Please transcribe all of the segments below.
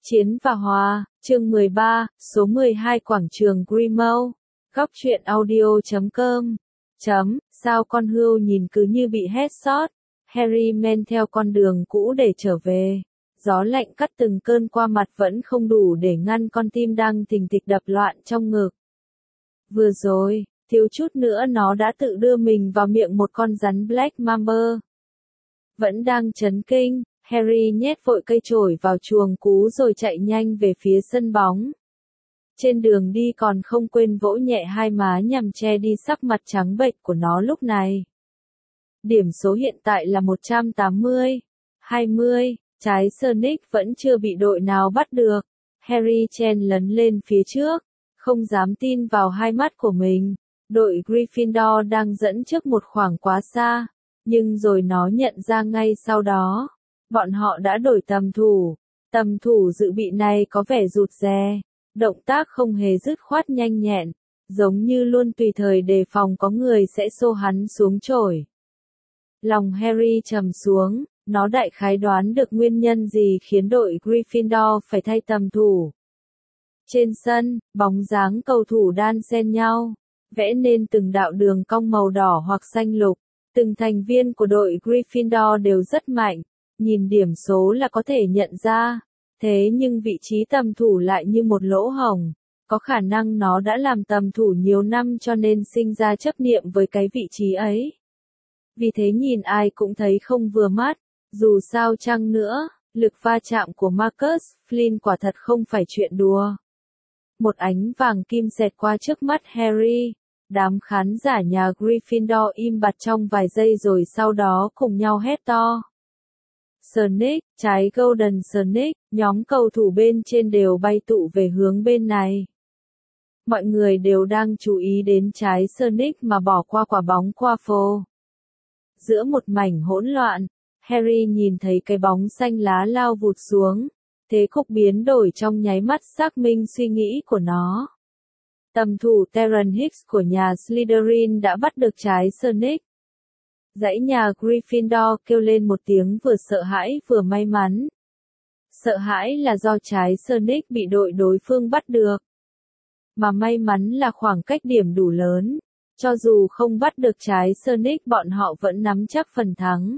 Chiến và Hòa, chương 13, số 12 quảng trường Grimmauld, góc truyện audio.com. Sao con hươu nhìn cứ như bị headshot, Harry men theo con đường cũ để trở về. Gió lạnh cắt từng cơn qua mặt vẫn không đủ để ngăn con tim đang thình thịch đập loạn trong ngực. Vừa rồi, thiếu chút nữa nó đã tự đưa mình vào miệng một con rắn Black Mamba. Vẫn đang chấn kinh, Harry nhét vội cây chổi vào chuồng cú rồi chạy nhanh về phía sân bóng. Trên đường đi còn không quên vỗ nhẹ hai má nhằm che đi sắc mặt trắng bệch của nó lúc này. Điểm số hiện tại là 180-20, trái Sonic vẫn chưa bị đội nào bắt được. Harry chen lấn lên phía trước, không dám tin vào hai mắt của mình. Đội Gryffindor đang dẫn trước một khoảng quá xa, nhưng rồi nó nhận ra ngay sau đó. Bọn họ đã đổi tầm thủ. Tầm thủ dự bị này có vẻ rụt rè, động tác không hề dứt khoát nhanh nhẹn, giống như luôn tùy thời đề phòng có người sẽ xô hắn xuống chổi. Lòng Harry trầm xuống, nó đại khái đoán được nguyên nhân gì khiến đội Gryffindor phải thay tầm thủ. Trên sân, bóng dáng cầu thủ đan xen nhau, vẽ nên từng đạo đường cong màu đỏ hoặc xanh lục. Từng thành viên của đội Gryffindor đều rất mạnh, nhìn điểm số là có thể nhận ra. Thế nhưng vị trí tầm thủ lại như một lỗ hổng, có khả năng nó đã làm tầm thủ nhiều năm cho nên sinh ra chấp niệm với cái vị trí ấy. Vì thế nhìn ai cũng thấy không vừa mắt, dù sao chăng nữa, lực va chạm của Marcus Flynn quả thật không phải chuyện đùa. Một ánh vàng kim xẹt qua trước mắt Harry, đám khán giả nhà Gryffindor im bặt trong vài giây rồi sau đó cùng nhau hét to. Sonic, trái Golden Sonic, nhóm cầu thủ bên trên đều bay tụ về hướng bên này. Mọi người đều đang chú ý đến trái Sonic mà bỏ qua quả bóng Quaffle. Giữa một mảnh hỗn loạn, Harry nhìn thấy cái bóng xanh lá lao vụt xuống, thế cục biến đổi trong nháy mắt xác minh suy nghĩ của nó. Tầm thủ Terran Hicks của nhà Slytherin đã bắt được trái Sonic. Dãy nhà Gryffindor kêu lên một tiếng vừa sợ hãi vừa may mắn. Sợ hãi là do trái Sonic bị đội đối phương bắt được. Mà may mắn là khoảng cách điểm đủ lớn. Cho dù không bắt được trái Sonic bọn họ vẫn nắm chắc phần thắng.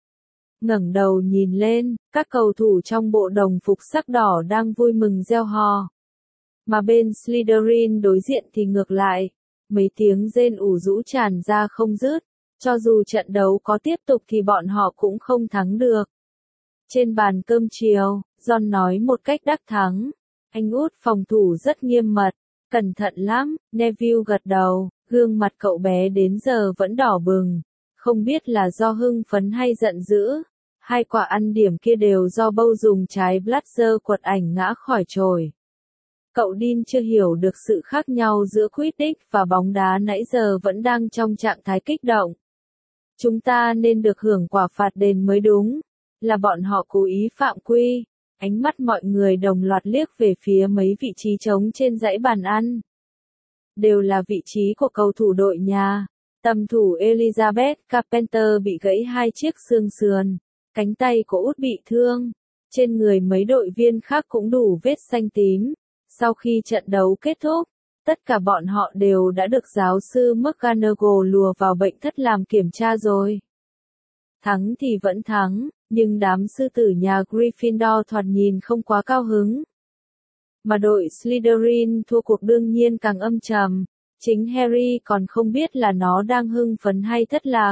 Ngẩng đầu nhìn lên, các cầu thủ trong bộ đồng phục sắc đỏ đang vui mừng reo hò. Mà bên Slytherin đối diện thì ngược lại. Mấy tiếng rên ủ rũ tràn ra không dứt. Cho dù trận đấu có tiếp tục thì bọn họ cũng không thắng được. Trên bàn cơm chiều, John nói một cách đắc thắng. Anh út phòng thủ rất nghiêm mật, cẩn thận lắm, Neville gật đầu, gương mặt cậu bé đến giờ vẫn đỏ bừng. Không biết là do hưng phấn hay giận dữ. Hai quả ăn điểm kia đều do Bâu dùng trái Blazer quật ảnh ngã khỏi chổi. Cậu Dean chưa hiểu được sự khác nhau giữa Quidditch và bóng đá nãy giờ vẫn đang trong trạng thái kích động. Chúng ta nên được hưởng quả phạt đền mới đúng. Là bọn họ cố ý phạm quy. Ánh mắt mọi người đồng loạt liếc về phía mấy vị trí trống trên dãy bàn ăn. Đều là vị trí của cầu thủ đội nhà. Tầm thủ Elizabeth Carpenter bị gãy hai chiếc xương sườn. Cánh tay của út bị thương. Trên người mấy đội viên khác cũng đủ vết xanh tím. Sau khi trận đấu kết thúc, tất cả bọn họ đều đã được giáo sư McGonagall lùa vào bệnh thất làm kiểm tra rồi. Thắng thì vẫn thắng, nhưng đám sư tử nhà Gryffindor thoạt nhìn không quá cao hứng. Mà đội Slytherin thua cuộc đương nhiên càng âm trầm, chính Harry còn không biết là nó đang hưng phấn hay thất lạc.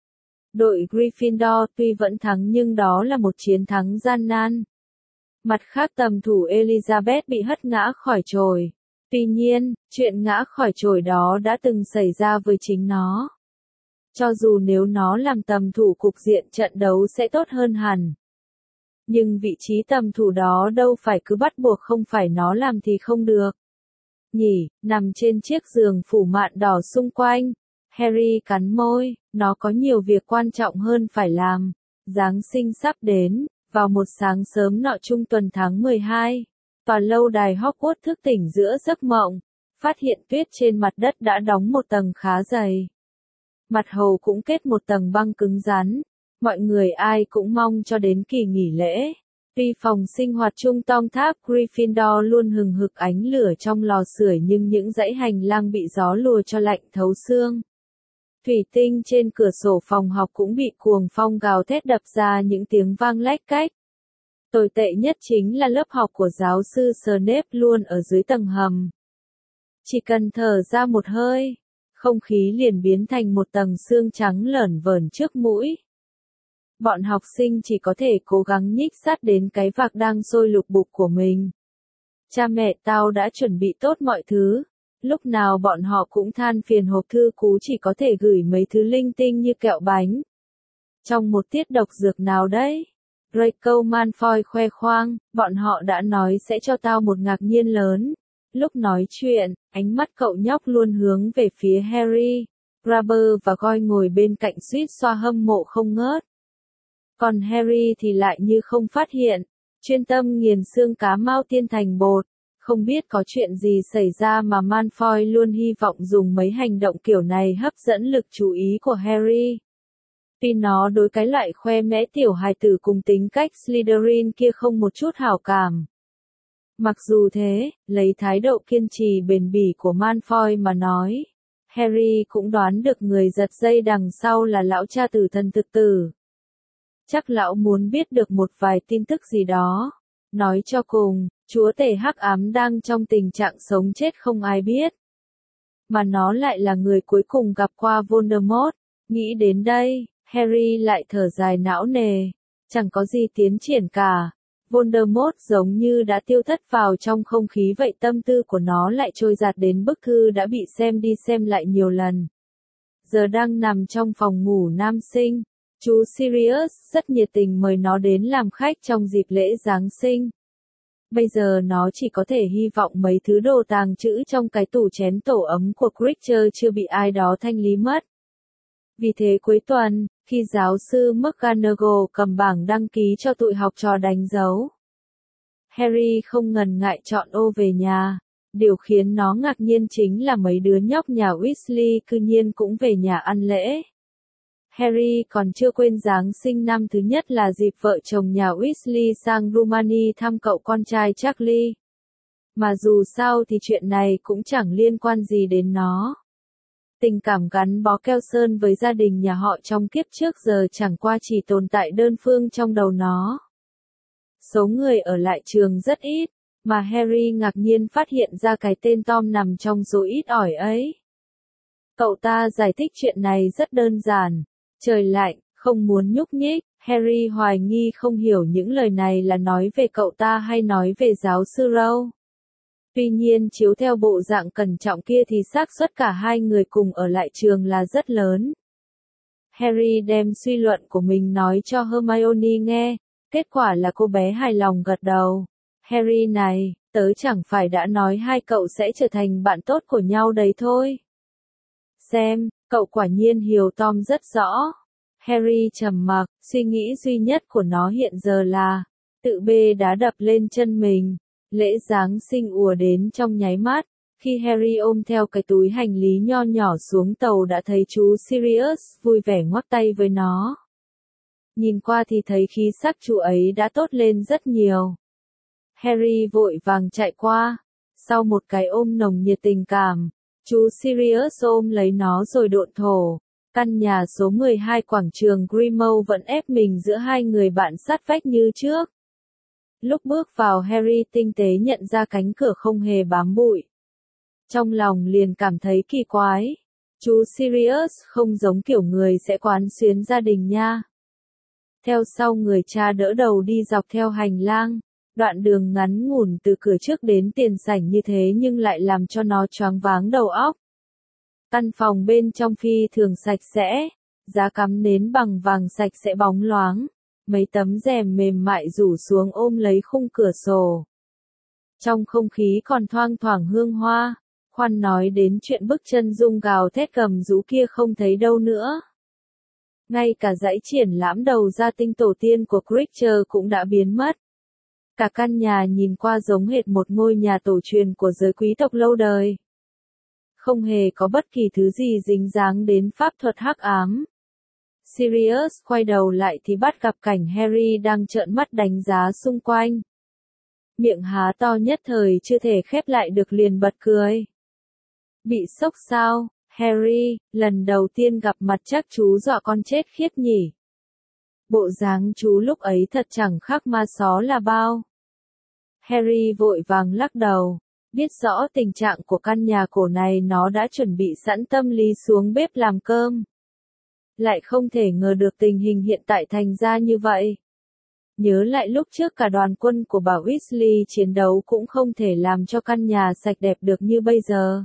Đội Gryffindor tuy vẫn thắng nhưng đó là một chiến thắng gian nan. Mặt khác tầm thủ Elizabeth bị hất ngã khỏi chổi. Tuy nhiên, chuyện ngã khỏi chổi đó đã từng xảy ra với chính nó. Cho dù nếu nó làm tầm thủ cục diện trận đấu sẽ tốt hơn hẳn. Nhưng vị trí tầm thủ đó đâu phải cứ bắt buộc không phải nó làm thì không được. Nhỉ, nằm trên chiếc giường phủ mạn đỏ xung quanh. Harry cắn môi, nó có nhiều việc quan trọng hơn phải làm. Giáng sinh sắp đến, vào một sáng sớm nọ trung tuần tháng 12. Tòa lâu đài Hogwarts thức tỉnh giữa giấc mộng, phát hiện tuyết trên mặt đất đã đóng một tầng khá dày. Mặt hồ cũng kết một tầng băng cứng rắn, mọi người ai cũng mong cho đến kỳ nghỉ lễ. Tuy phòng sinh hoạt chung tong tháp Gryffindor luôn hừng hực ánh lửa trong lò sưởi nhưng những dãy hành lang bị gió lùa cho lạnh thấu xương. Thủy tinh trên cửa sổ phòng học cũng bị cuồng phong gào thét đập ra những tiếng vang lách cách. Tồi tệ nhất chính là lớp học của giáo sư Snape luôn ở dưới tầng hầm. Chỉ cần thở ra một hơi, không khí liền biến thành một tầng sương trắng lởn vởn trước mũi. Bọn học sinh chỉ có thể cố gắng nhích sát đến cái vạc đang sôi lục bục của mình. Cha mẹ tao đã chuẩn bị tốt mọi thứ. Lúc nào bọn họ cũng than phiền hộp thư cũ chỉ có thể gửi mấy thứ linh tinh như kẹo bánh. Trong một tiết độc dược nào đấy? Draco Malfoy khoe khoang, bọn họ đã nói sẽ cho tao một ngạc nhiên lớn. Lúc nói chuyện, ánh mắt cậu nhóc luôn hướng về phía Harry, Grabber và Goyle ngồi bên cạnh suýt xoa hâm mộ không ngớt. Còn Harry thì lại như không phát hiện, chuyên tâm nghiền xương cá mao tiên thành bột. Không biết có chuyện gì xảy ra mà Malfoy luôn hy vọng dùng mấy hành động kiểu này hấp dẫn lực chú ý của Harry. Vì nó đối cái loại khoe mẽ tiểu hài tử cùng tính cách Slytherin kia không một chút hảo cảm. Mặc dù thế, lấy thái độ kiên trì bền bỉ của Malfoy mà nói, Harry cũng đoán được người giật dây đằng sau là lão cha tử thần thực tử. Chắc lão muốn biết được một vài tin tức gì đó. Nói cho cùng, chúa tể hắc ám đang trong tình trạng sống chết không ai biết. Mà nó lại là người cuối cùng gặp qua Voldemort. Nghĩ đến đây, Harry lại thở dài não nề. Chẳng có gì tiến triển cả. Voldemort giống như đã tiêu thất vào trong không khí vậy, tâm tư của nó lại trôi dạt đến bức thư đã bị xem đi xem lại nhiều lần. Giờ đang nằm trong phòng ngủ nam sinh. Chú Sirius rất nhiệt tình mời nó đến làm khách trong dịp lễ Giáng sinh. Bây giờ nó chỉ có thể hy vọng mấy thứ đồ tàng trữ trong cái tủ chén tổ ấm của Creature chưa bị ai đó thanh lý mất. Vì thế cuối tuần, khi giáo sư McGonagall cầm bảng đăng ký cho tụi học trò đánh dấu, Harry không ngần ngại chọn ô về nhà. Điều khiến nó ngạc nhiên chính là mấy đứa nhóc nhà Weasley cư nhiên cũng về nhà ăn lễ. Harry còn chưa quên Giáng sinh năm thứ nhất là dịp vợ chồng nhà Weasley sang Rumani thăm cậu con trai Charlie. Mà dù sao thì chuyện này cũng chẳng liên quan gì đến nó. Tình cảm gắn bó keo sơn với gia đình nhà họ trong kiếp trước giờ chẳng qua chỉ tồn tại đơn phương trong đầu nó. Số người ở lại trường rất ít, mà Harry ngạc nhiên phát hiện ra cái tên Tom nằm trong số ít ỏi ấy. Cậu ta giải thích chuyện này rất đơn giản. Trời lạnh, không muốn nhúc nhích. Harry hoài nghi không hiểu những lời này là nói về cậu ta hay nói về giáo sư Rowe. Tuy nhiên chiếu theo bộ dạng cẩn trọng kia thì xác suất cả hai người cùng ở lại trường là rất lớn. Harry đem suy luận của mình nói cho Hermione nghe, kết quả là cô bé hài lòng gật đầu. Harry này, tớ chẳng phải đã nói hai cậu sẽ trở thành bạn tốt của nhau đấy thôi. Xem, cậu quả nhiên hiểu Tom rất rõ. Harry trầm mặc, suy nghĩ duy nhất của nó hiện giờ là tự bê đá đập lên chân mình. Lễ Giáng sinh ùa đến trong nháy mắt. Khi Harry ôm theo cái túi hành lý nho nhỏ xuống tàu đã thấy chú Sirius vui vẻ ngoắc tay với nó. Nhìn qua thì thấy khí sắc chú ấy đã tốt lên rất nhiều. Harry vội vàng chạy qua. Sau một cái ôm nồng nhiệt tình cảm, chú Sirius ôm lấy nó rồi độn thổ. Căn nhà số 12 quảng trường Grimmauld vẫn ép mình giữa hai người bạn sát vách như trước. Lúc bước vào Harry tinh tế nhận ra cánh cửa không hề bám bụi. Trong lòng liền cảm thấy kỳ quái. Chú Sirius không giống kiểu người sẽ quán xuyến gia đình nha. Theo sau người cha đỡ đầu đi dọc theo hành lang. Đoạn đường ngắn ngủn từ cửa trước đến tiền sảnh như thế nhưng lại làm cho nó choáng váng đầu óc. Căn phòng bên trong phi thường sạch sẽ, giá cắm nến bằng vàng sạch sẽ bóng loáng, mấy tấm rèm mềm mại rủ xuống ôm lấy khung cửa sổ. Trong không khí còn thoang thoảng hương hoa, khoan nói đến chuyện bức chân dung gào thét gầm rú kia không thấy đâu nữa. Ngay cả dãy triển lãm đầu gia tinh tổ tiên của Creature cũng đã biến mất. Cả căn nhà nhìn qua giống hệt một ngôi nhà tổ truyền của giới quý tộc lâu đời. Không hề có bất kỳ thứ gì dính dáng đến pháp thuật hắc ám. Sirius quay đầu lại thì bắt gặp cảnh Harry đang trợn mắt đánh giá xung quanh. Miệng há to nhất thời chưa thể khép lại được liền bật cười. Bị sốc sao, Harry, lần đầu tiên gặp mặt chắc chú dọa con chết khiếp nhỉ. Bộ dáng chú lúc ấy thật chẳng khác ma só là bao. Harry vội vàng lắc đầu, biết rõ tình trạng của căn nhà cổ này nó đã chuẩn bị sẵn tâm lý xuống bếp làm cơm. Lại không thể ngờ được tình hình hiện tại thành ra như vậy. Nhớ lại lúc trước cả đoàn quân của bà Weasley chiến đấu cũng không thể làm cho căn nhà sạch đẹp được như bây giờ.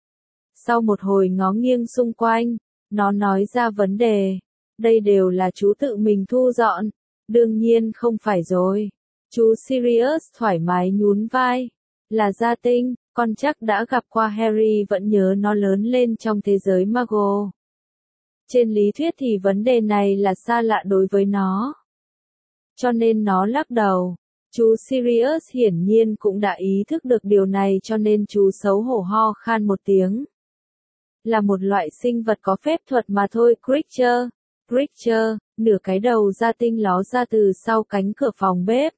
Sau một hồi ngó nghiêng xung quanh, nó nói ra vấn đề. Đây đều là chú tự mình thu dọn. Đương nhiên không phải rồi. Chú Sirius thoải mái nhún vai. Là gia tinh, con chắc đã gặp qua Harry vẫn nhớ nó lớn lên trong thế giới Muggle. Trên lý thuyết thì vấn đề này là xa lạ đối với nó. Cho nên nó lắc đầu. Chú Sirius hiển nhiên cũng đã ý thức được điều này cho nên chú xấu hổ ho khan một tiếng. Là một loại sinh vật có phép thuật mà thôi, Creature. Creature, nửa cái đầu gia tinh ló ra từ sau cánh cửa phòng bếp.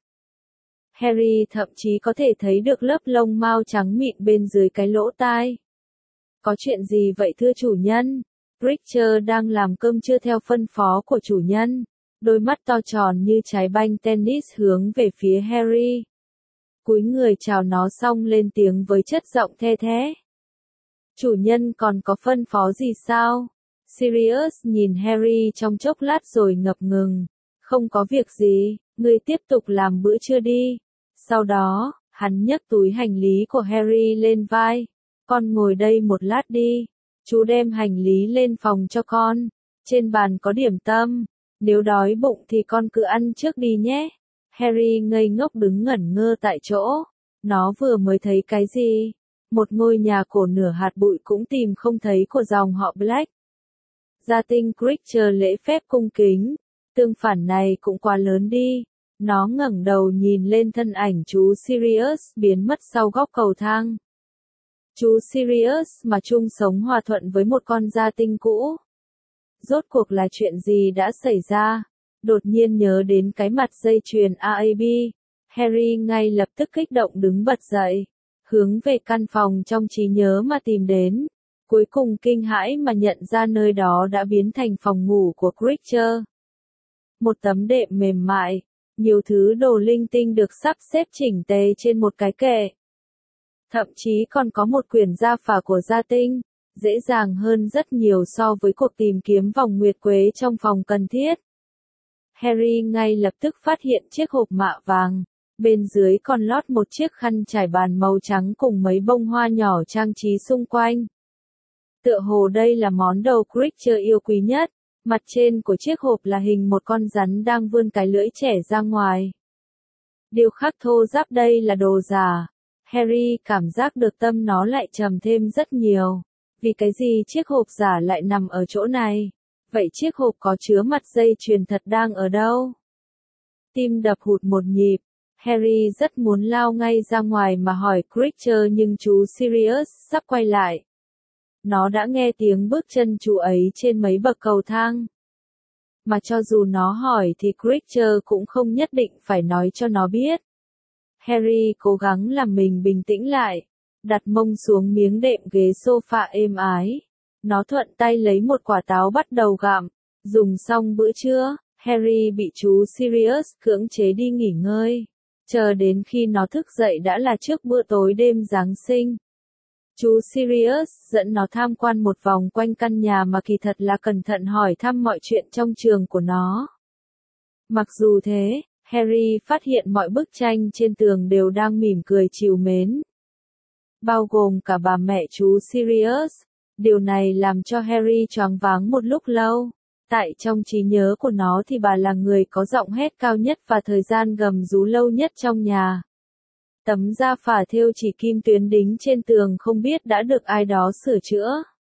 Harry thậm chí có thể thấy được lớp lông mao trắng mịn bên dưới cái lỗ tai. Có chuyện gì vậy thưa chủ nhân? Creature đang làm cơm trưa theo phân phó của chủ nhân. Đôi mắt to tròn như trái banh tennis hướng về phía Harry. Cúi người chào nó xong lên tiếng với chất giọng the thé. Chủ nhân còn có phân phó gì sao? Sirius nhìn Harry trong chốc lát rồi ngập ngừng. Không có việc gì, ngươi tiếp tục làm bữa trưa đi. Sau đó, hắn nhấc túi hành lý của Harry lên vai. Con ngồi đây một lát đi. Chú đem hành lý lên phòng cho con. Trên bàn có điểm tâm. Nếu đói bụng thì con cứ ăn trước đi nhé. Harry ngây ngốc đứng ngẩn ngơ tại chỗ. Nó vừa mới thấy cái gì? Một ngôi nhà cổ nửa hạt bụi cũng tìm không thấy của dòng họ Black. Gia tinh Creature lễ phép cung kính. Tương phản này cũng quá lớn đi. Nó ngẩng đầu nhìn lên thân ảnh chú Sirius biến mất sau góc cầu thang. Chú Sirius mà chung sống hòa thuận với một con gia tinh cũ. Rốt cuộc là chuyện gì đã xảy ra? Đột nhiên nhớ đến cái mặt dây chuyền AAB. Harry ngay lập tức kích động đứng bật dậy. Hướng về căn phòng trong trí nhớ mà tìm đến. Cuối cùng kinh hãi mà nhận ra nơi đó đã biến thành phòng ngủ của Creature. Một tấm đệm mềm mại. Nhiều thứ đồ linh tinh được sắp xếp chỉnh tề trên một cái kệ. Thậm chí còn có một quyển gia phả của gia tinh. Dễ dàng hơn rất nhiều so với cuộc tìm kiếm vòng nguyệt quế trong phòng cần thiết. Harry ngay lập tức phát hiện chiếc hộp mạ vàng. Bên dưới còn lót một chiếc khăn trải bàn màu trắng cùng mấy bông hoa nhỏ trang trí xung quanh. Tựa hồ đây là món đồ Creature yêu quý nhất. Mặt trên của chiếc hộp là hình một con rắn đang vươn cái lưỡi trẻ ra ngoài. Điêu khắc thô ráp đây là đồ giả. Harry cảm giác được tâm nó lại trầm thêm rất nhiều. Vì cái gì chiếc hộp giả lại nằm ở chỗ này? Vậy chiếc hộp có chứa mặt dây chuyền thật đang ở đâu? Tim đập hụt một nhịp. Harry rất muốn lao ngay ra ngoài mà hỏi Creature nhưng chú Sirius sắp quay lại. Nó đã nghe tiếng bước chân chú ấy trên mấy bậc cầu thang. Mà cho dù nó hỏi thì Creature cũng không nhất định phải nói cho nó biết. Harry cố gắng làm mình bình tĩnh lại. Đặt mông xuống miếng đệm ghế sofa êm ái. Nó thuận tay lấy một quả táo bắt đầu gặm. Dùng xong bữa trưa, Harry bị chú Sirius cưỡng chế đi nghỉ ngơi. Chờ đến khi nó thức dậy đã là trước bữa tối đêm Giáng sinh. Chú Sirius dẫn nó tham quan một vòng quanh căn nhà mà kỳ thật là cẩn thận hỏi thăm mọi chuyện trong trường của nó. Mặc dù thế, Harry phát hiện mọi bức tranh trên tường đều đang mỉm cười trìu mến. Bao gồm cả bà mẹ chú Sirius. Điều này làm cho Harry choáng váng một lúc lâu. Tại trong trí nhớ của nó thì bà là người có giọng hét cao nhất và thời gian gầm rú lâu nhất trong nhà. Tấm da phả thêu chỉ kim tuyến đính trên tường không biết đã được ai đó sửa chữa.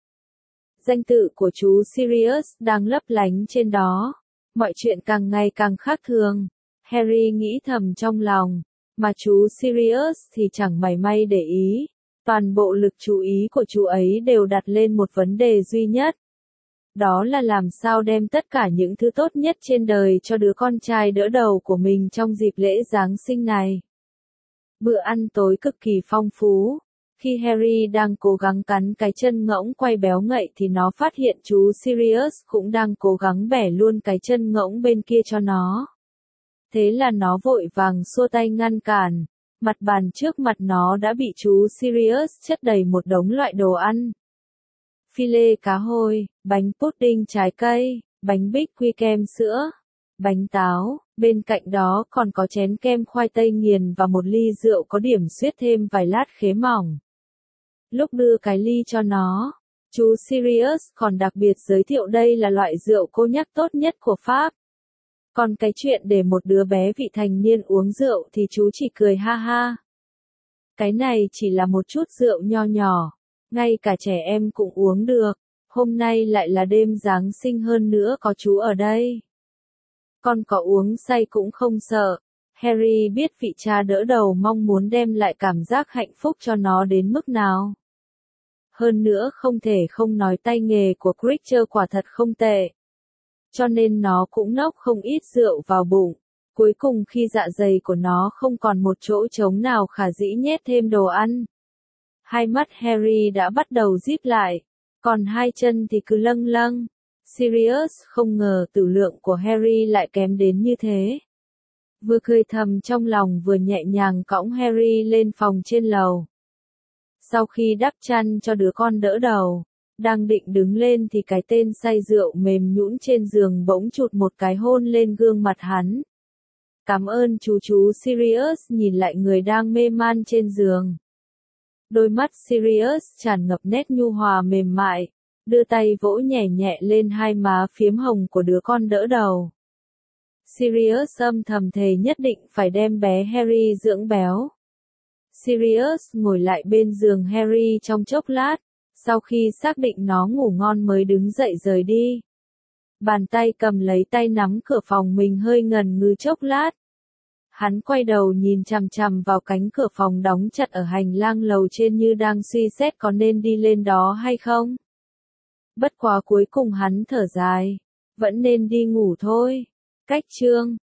Danh tự của chú Sirius đang lấp lánh trên đó. Mọi chuyện càng ngày càng khác thường. Harry nghĩ thầm trong lòng. Mà chú Sirius thì chẳng mảy may để ý. Toàn bộ lực chú ý của chú ấy đều đặt lên một vấn đề duy nhất. đó là làm sao đem tất cả những thứ tốt nhất trên đời cho đứa con trai đỡ đầu của mình trong dịp lễ Giáng sinh này. Bữa ăn tối cực kỳ phong phú. Khi Harry đang cố gắng cắn cái chân ngỗng quay béo ngậy thì nó phát hiện chú Sirius cũng đang cố gắng bẻ luôn cái chân ngỗng bên kia cho nó. Thế là nó vội vàng xua tay ngăn cản. Mặt bàn trước mặt nó đã bị chú Sirius chất đầy một đống loại đồ ăn. Phi lê cá hồi, bánh pudding trái cây, bánh bích quy kem sữa, bánh táo, bên cạnh đó còn có chén kem khoai tây nghiền và một ly rượu có điểm xuyết thêm vài lát khế mỏng. Lúc đưa cái ly cho nó, chú Sirius còn đặc biệt giới thiệu đây là loại rượu cô nhắc tốt nhất của Pháp. Còn cái chuyện để một đứa bé vị thành niên uống rượu thì chú chỉ cười ha ha. Cái này chỉ là một chút rượu nho nhỏ, ngay cả trẻ em cũng uống được, hôm nay lại là đêm Giáng sinh hơn nữa có chú ở đây. Con có uống say cũng không sợ. Harry biết vị cha đỡ đầu mong muốn đem lại cảm giác hạnh phúc cho nó đến mức nào. Hơn nữa không thể không nói tay nghề của Creature quả thật không tệ. Cho nên nó cũng nốc không ít rượu vào bụng. Cuối cùng khi dạ dày của nó không còn một chỗ trống nào khả dĩ nhét thêm đồ ăn. Hai mắt Harry đã bắt đầu díp lại, còn hai chân thì cứ lâng lâng. Sirius không ngờ tử lượng của Harry lại kém đến như thế. Vừa cười thầm trong lòng vừa nhẹ nhàng cõng Harry lên phòng trên lầu. Sau khi đắp chăn cho đứa con đỡ đầu, đang định đứng lên thì cái tên say rượu mềm nhũn trên giường bỗng chụt một cái hôn lên gương mặt hắn. Cảm ơn chú Sirius nhìn lại người đang mê man trên giường. Đôi mắt Sirius tràn ngập nét nhu hòa mềm mại, đưa tay vỗ nhẹ nhẹ lên hai má phiếm hồng của đứa con đỡ đầu. Sirius âm thầm thề nhất định phải đem bé Harry dưỡng béo. Sirius ngồi lại bên giường Harry trong chốc lát, sau khi xác định nó ngủ ngon mới đứng dậy rời đi. Bàn tay cầm lấy tay nắm cửa phòng mình hơi ngần ngừ chốc lát. Hắn quay đầu nhìn chằm chằm vào cánh cửa phòng đóng chặt ở hành lang lầu trên như đang suy xét có nên đi lên đó hay không. Bất quá cuối cùng hắn thở dài, vẫn nên đi ngủ thôi. Cách chương